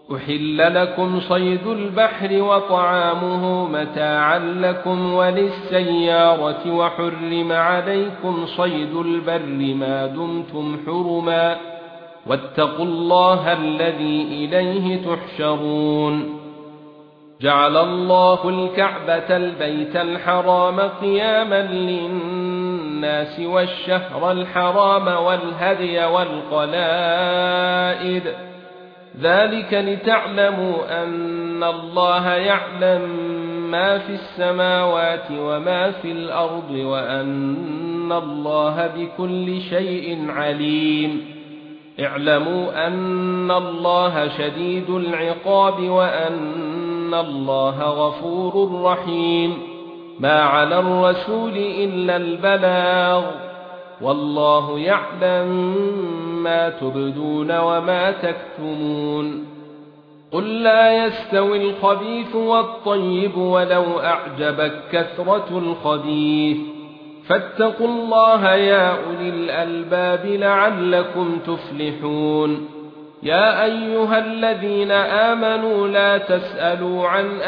أحل لكم صيد البحر وطعامه متاعا لكم وللسيارة وحرم عليكم صيد البر ما دمتم حرما واتقوا الله الذي إليه تحشرون جعل الله الكعبة البيت الحرام قياما للناس والشهر الحرام والهدي والقلائد ذلك لتعلموا أن الله يعلم ما في السماوات وما في الأرض وأن الله بكل شيء عليم اعلموا أن الله شديد العقاب وأن الله غفور رحيم ما على الرسول إلا البلاغ والله يعلم ما تبدون وما تكتمون قل لا يستوي الخبيث والطيب ولو أعجبك كثرة الخبيث فاتقوا الله يا أولي الألباب لعلكم تفلحون يا أيها الذين آمنوا لا تسألوا عن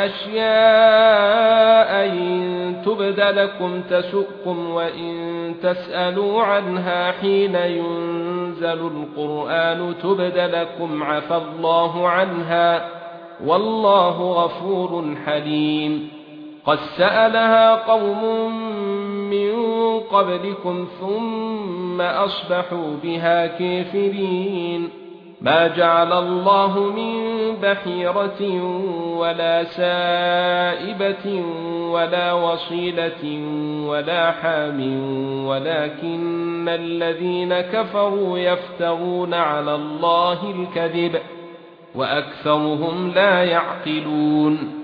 أشياء إن تبد لكم تسؤكم وإن تسألوا عنها حين ينزل القرآن تبد لكم عفى الله عنها والله غفور حليم قد سألها قوم من قبلكم ثم أصبحوا بها كافرين ما جعل الله من بحيرة ولا سائبة ولا وصيلة ولا حام ولكن الذين كفروا يفترون على الله الكذب وأكثرهم لا يعقلون